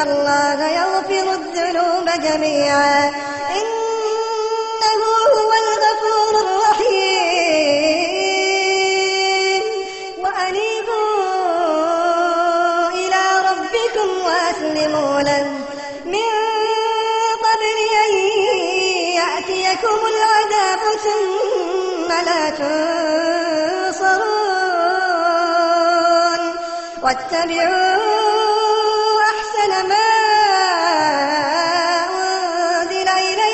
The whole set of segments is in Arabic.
الله يغفر الذنوب جميعا إنه هو الغفور الرحيم وأنيبوا إلى ربكم وأسلموا له من قبل أن يأتيكم العذاب ثم لا تنصرون واتبعوا أحسن ما أنزل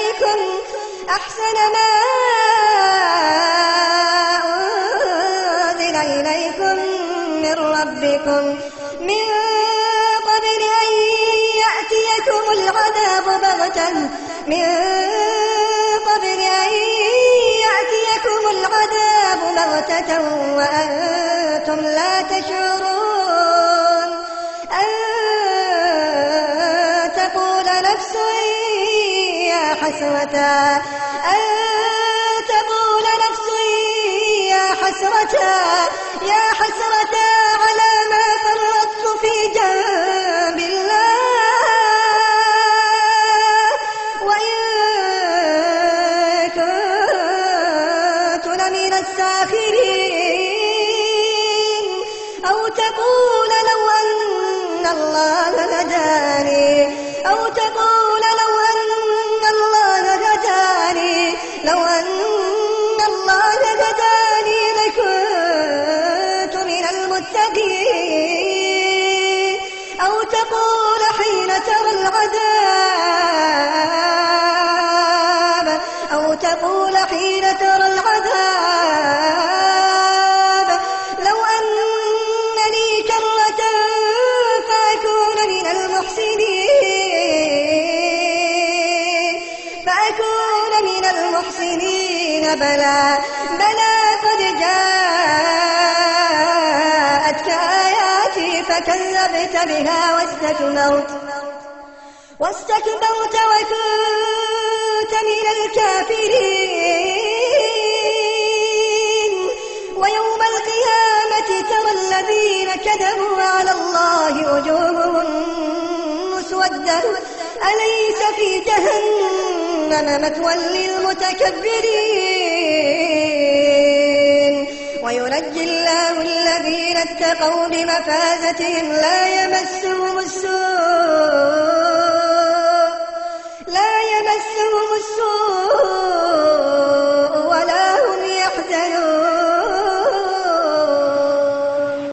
إليكم من ربكم من قبل أن يأتيكم العذاب بغتة وأنتم لا تشعرون أن تقول نفس يا حسرة على ما فرطت في جنب الله وإن كنت لمن الساخرين أو تقول لو أن الله هداني لكنت من المتقين أو تقول حين ترى العذاب لو أن لي كرة فأكون من المحسنين بلى قد جاءتك آياتي فكذبت بها واستكبرت وكنت من الكافرين ويوم القيامة ترى الذين كذبوا على الله وجوههم مسودة أليس في جهنم مثوى للمتكبرين وينجي الله الذين اتقوا بمفازتهم لا